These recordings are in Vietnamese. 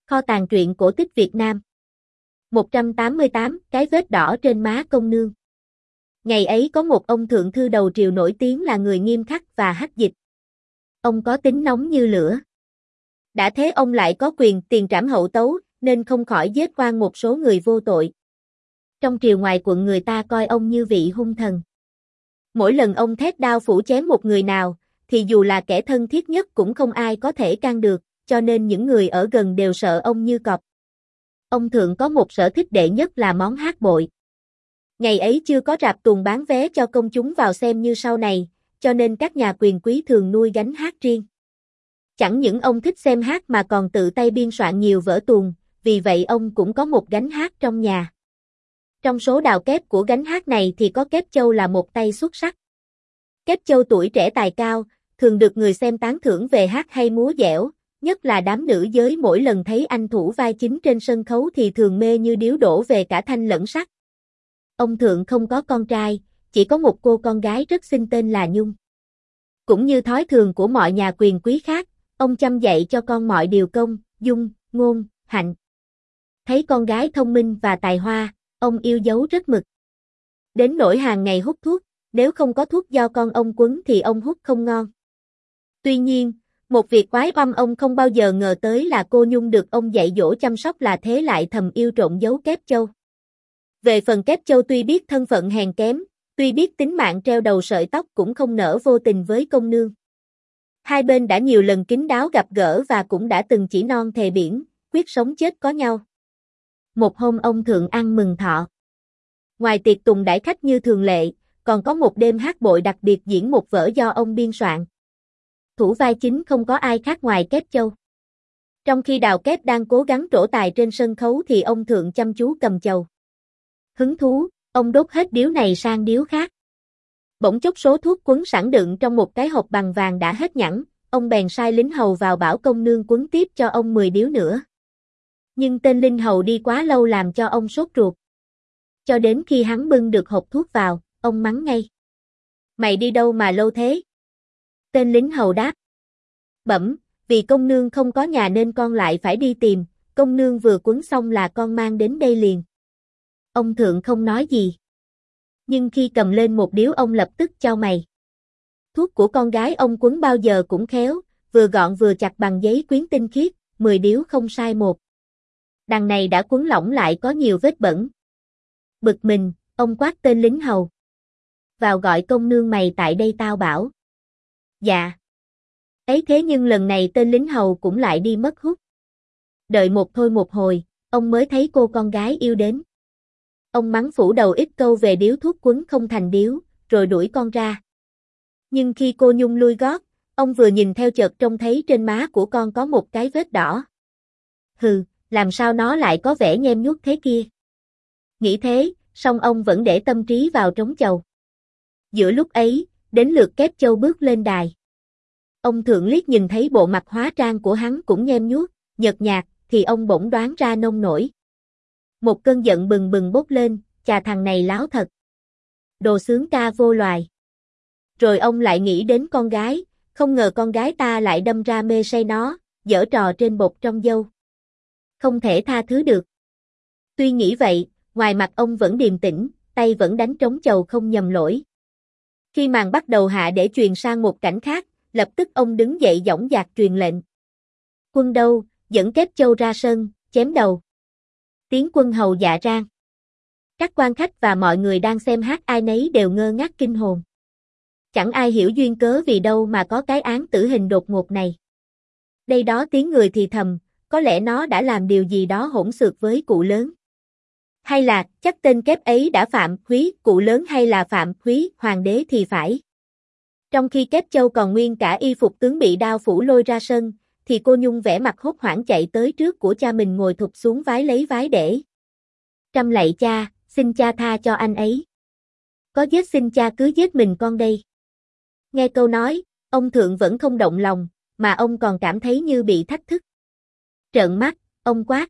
Kho tàng truyện cổ tích Việt Nam. 188, cái vết đỏ trên má công nương. Ngày ấy có một ông thượng thư đầu triều nổi tiếng là người nghiêm khắc và hắc dịch. Ông có tính nóng như lửa. Đã thế ông lại có quyền tiền trảm hậu tấu, nên không khỏi giết oan một số người vô tội. Trong triều ngoài quận người ta coi ông như vị hung thần. Mỗi lần ông thét đao phủ chém một người nào, thì dù là kẻ thân thiết nhất cũng không ai có thể can được, cho nên những người ở gần đều sợ ông như cọp. Ông thường có một sở thích đệ nhất là món hát bội. Ngày ấy chưa có rạp tuồng bán vé cho công chúng vào xem như sau này, cho nên các nhà quyền quý thường nuôi gánh hát riêng. Chẳng những ông thích xem hát mà còn tự tay biên soạn nhiều vở tuồng, vì vậy ông cũng có một gánh hát trong nhà. Trong số đào kép của gánh hát này thì có Kép Châu là một tay xuất sắc. Kép Châu tuổi trẻ tài cao, thường được người xem tán thưởng về hát hay múa dẻo, nhất là đám nữ giới mỗi lần thấy anh thủ vai chính trên sân khấu thì thường mê như điếu đổ về cả thanh lẫn sắc. Ông Thượng không có con trai, chỉ có một cô con gái rất xinh tên là Nhung. Cũng như thói thường của mọi nhà quyền quý khác, ông chăm dạy cho con mọi điều công, dung, ngôn, hạnh. Thấy con gái thông minh và tài hoa, ông yêu dấu rất mực. Đến nỗi hàng ngày hút thuốc, nếu không có thuốc do con ông quấn thì ông hút không ngon. Tuy nhiên, một việc quái oăm ông không bao giờ ngờ tới là cô Nhung được ông dạy dỗ chăm sóc là thế lại thầm yêu trộm giấu Kép Châu. Về phần Kép Châu tuy biết thân phận hèn kém, tuy biết tính mạng treo đầu sợi tóc cũng không nỡ vô tình với công nương. Hai bên đã nhiều lần kín đáo gặp gỡ và cũng đã từng chỉ non thề biển, quyết sống chết có nhau. Một hôm ông Thượng ăn mừng thọ. Ngoài tiệc tùng đãi khách như thường lệ, còn có một đêm hát bội đặc biệt diễn một vở do ông biên soạn. Thủ vai chính không có ai khác ngoài Kép Châu. Trong khi Đào Kép đang cố gắng trổ tài trên sân khấu thì ông Thượng chăm chú cầm chầu. Hứng thú, ông đốt hết điếu này sang điếu khác. Bỗng chốc số thuốc quấn sẵn đựng trong một cái hộp bằng vàng đã hết nhẵn, ông bèn sai lính hầu vào bảo công nương quấn tiếp cho ông 10 điếu nữa. Nhưng tên linh hầu đi quá lâu làm cho ông sốt ruột. Cho đến khi hắn bưng được hộp thuốc vào, ông mắng ngay. Mày đi đâu mà lâu thế? Tên lính hầu đáp. Bẩm, vì công nương không có nhà nên con lại phải đi tìm, công nương vừa quấn xong là con mang đến đây liền. Ông Thượng không nói gì. Nhưng khi cầm lên một điếu ông lập tức chau mày. Thuốc của con gái ông quấn bao giờ cũng khéo, vừa gọn vừa chặt bằng giấy quyến tinh khiết, 10 điếu không sai một. Đằng này đã quấn lỏng lại có nhiều vết bẩn. Bực mình, ông quát tên lính hầu. Vào gọi công nương mày tại đây tao bảo. Dạ. Ấy thế nhưng lần này tên lính hầu cũng lại đi mất hút. Đợi một thôi một hồi, ông mới thấy cô con gái yêu đến. Ông mắng phủ đầu ít câu về điếu thuốc quấn không thành điếu, rồi đuổi con ra. Nhưng khi cô Nhung lui gót, ông vừa nhìn theo chợt trông thấy trên má của con có một cái vết đỏ. Hừ, làm sao nó lại có vẻ nhem nhuốc thế kia? Nghĩ thế, song ông vẫn để tâm trí vào trống chầu. Giữa lúc ấy, đến lượt Kép Châu bước lên đài. Ông Thượng liếc nhìn thấy bộ mặt hóa trang của hắn cũng nhem nhuốc, nhợt nhạt, thì ông bỗng đoán ra nông nổi. Một cơn giận bừng bừng bốc lên, chà thằng này láo thật. Đồ sướng ca vô loài. Rồi ông lại nghĩ đến con gái, không ngờ con gái ta lại đâm ra mê say nó, giở trò trên bột trong dâu. Không thể tha thứ được. Tuy nghĩ vậy, ngoài mặt ông vẫn điềm tĩnh, tay vẫn đánh trống chầu không nhầm lỗi. Khi màn bắt đầu hạ để truyền sang một cảnh khác, lập tức ông đứng dậy dõng dạc truyền lệnh. Quân đâu, dẫn Kép Châu ra sân, chém đầu. Tiếng quân hầu dạ rang. Các quan khách và mọi người đang xem hát ai nấy đều ngơ ngác kinh hồn. Chẳng ai hiểu duyên cớ vì đâu mà có cái án tử hình đột ngột này. Đây đó tiếng người thì thầm, có lẽ nó đã làm điều gì đó hỗn xược với cụ lớn. Hay là, chắc tên Kép ấy đã phạm húy cụ lớn hay là phạm húy hoàng đế thì phải. Trong khi Kép Châu còn nguyên cả y phục tướng bị đao phủ lôi ra sân, thì cô Nhung vẻ mặt hốt hoảng chạy tới trước của cha mình ngồi thụp xuống vái lấy vái để. Trăm lạy cha, xin cha tha cho anh ấy. Có giết xin cha cứ giết mình con đây. Nghe câu nói, ông Thượng vẫn không động lòng, mà ông còn cảm thấy như bị thách thức. Trợn mắt, ông quát.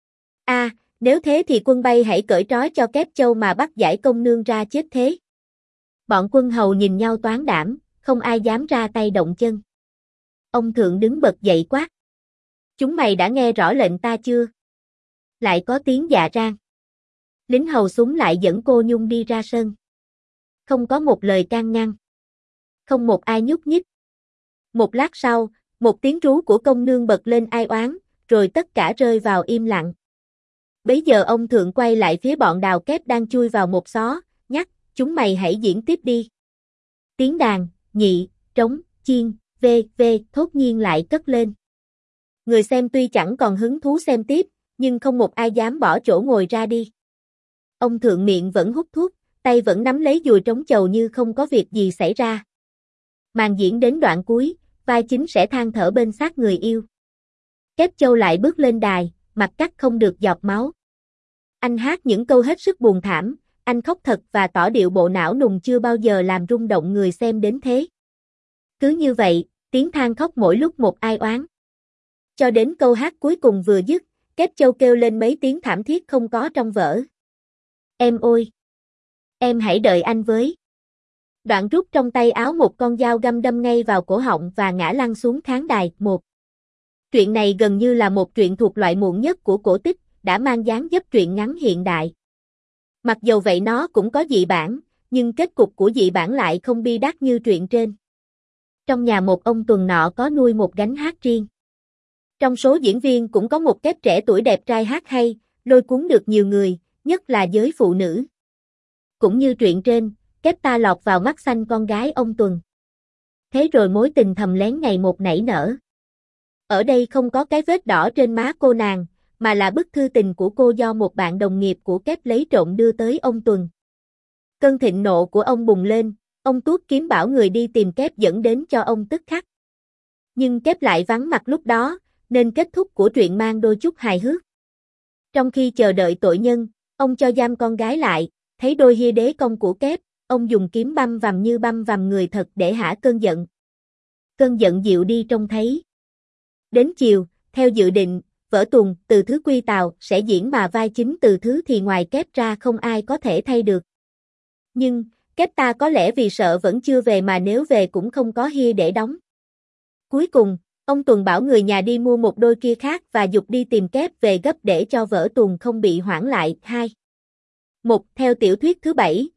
Nếu thế thì quân bay hãy cởi trói cho Kép Châu mà bắt giải công nương ra chết thế. Bọn quân hầu nhìn nhau toán đảm, không ai dám ra tay động chân. Ông Thượng đứng bật dậy quát. Chúng mày đã nghe rõ lệnh ta chưa? Lại có tiếng dạ rang. Lính hầu súng lại dẫn cô Nhung đi ra sân. Không có một lời can ngăn. Không một ai nhúc nhích. Một lát sau, một tiếng rú của công nương bật lên ai oán, rồi tất cả rơi vào im lặng. Bấy giờ ông thượng quay lại phía bọn đào kép đang chui vào một xó, nhắc, chúng mày hãy diễn tiếp đi. Tiếng đàn, nhị, trống, chiên, thốt nhiên lại cất lên. Người xem tuy chẳng còn hứng thú xem tiếp, nhưng không một ai dám bỏ chỗ ngồi ra đi. Ông thượng miệng vẫn hút thuốc, tay vẫn nắm lấy dùi trống chầu như không có việc gì xảy ra. Màn diễn đến đoạn cuối, vai chính sẽ than thở bên xác người yêu. Kép Châu lại bước lên đài, mặt cắt không được giọt máu. Anh hát những câu hết sức buồn thảm, anh khóc thật và tỏ điệu bộ não nùng chưa bao giờ làm rung động người xem đến thế. Cứ như vậy, tiếng than khóc mỗi lúc một ai oán. Cho đến câu hát cuối cùng vừa dứt, Kép Châu kêu lên mấy tiếng thảm thiết không có trong vở. Em ơi! Em hãy đợi anh với. Đoạn rút trong tay áo một con dao găm đâm ngay vào cổ họng và ngã lăn xuống khán đài. Truyện này gần như là một truyện thuộc loại muộn nhất của cổ tích, đã mang dáng dấp truyện ngắn hiện đại. Mặc dầu vậy nó cũng có dị bản, nhưng kết cục của dị bản lại không bi đát như truyện trên. Trong nhà một ông tuần nọ có nuôi một gánh hát riêng. Trong số diễn viên cũng có một Kép trẻ tuổi đẹp trai hát hay, lôi cuốn được nhiều người, nhất là giới phụ nữ. Cũng như truyện trên, Kép ta lọt vào mắt xanh con gái ông Tuần. Thế rồi mối tình thầm lén ngày một nảy nở. Ở đây không có cái vết đỏ trên má cô nàng, mà là bức thư tình của cô do một bạn đồng nghiệp của Kép lấy trộm đưa tới ông Tuần. Cơn thịnh nộ của ông bùng lên, ông tuốt kiếm bảo người đi tìm Kép dẫn đến cho ông tức khắc. Nhưng Kép lại vắng mặt lúc đó, nên kết thúc của truyện mang đôi chút hài hước. Trong khi chờ đợi tội nhân, ông cho giam con gái lại, thấy đôi hia đế công của Kép, ông dùng kiếm băm vằm như băm vằm người thật để hả cơn giận. Cơn giận dịu đi trông thấy. Đến chiều, theo dự định, vở tuồng Từ Thứ Quy Tào sẽ diễn mà vai chính Từ Thứ thì ngoài Kép ra không ai có thể thay được. Nhưng, Kép ta có lẽ vì sợ vẫn chưa về mà nếu về cũng không có hia để đóng. Cuối cùng, ông Tuần bảo người nhà đi mua một đôi kia khác và giục đi tìm Kép về gấp để cho vở tuồng không bị hoãn lại. 2. Theo tiểu thuyết thứ 7,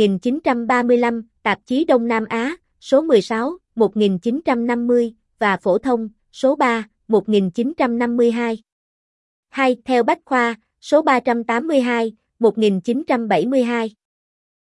1935, tạp chí Đông Nam Á, số 16, 1950, và phổ thông, số 3, 1952. 2. Theo Bách Khoa, số 382, 1972.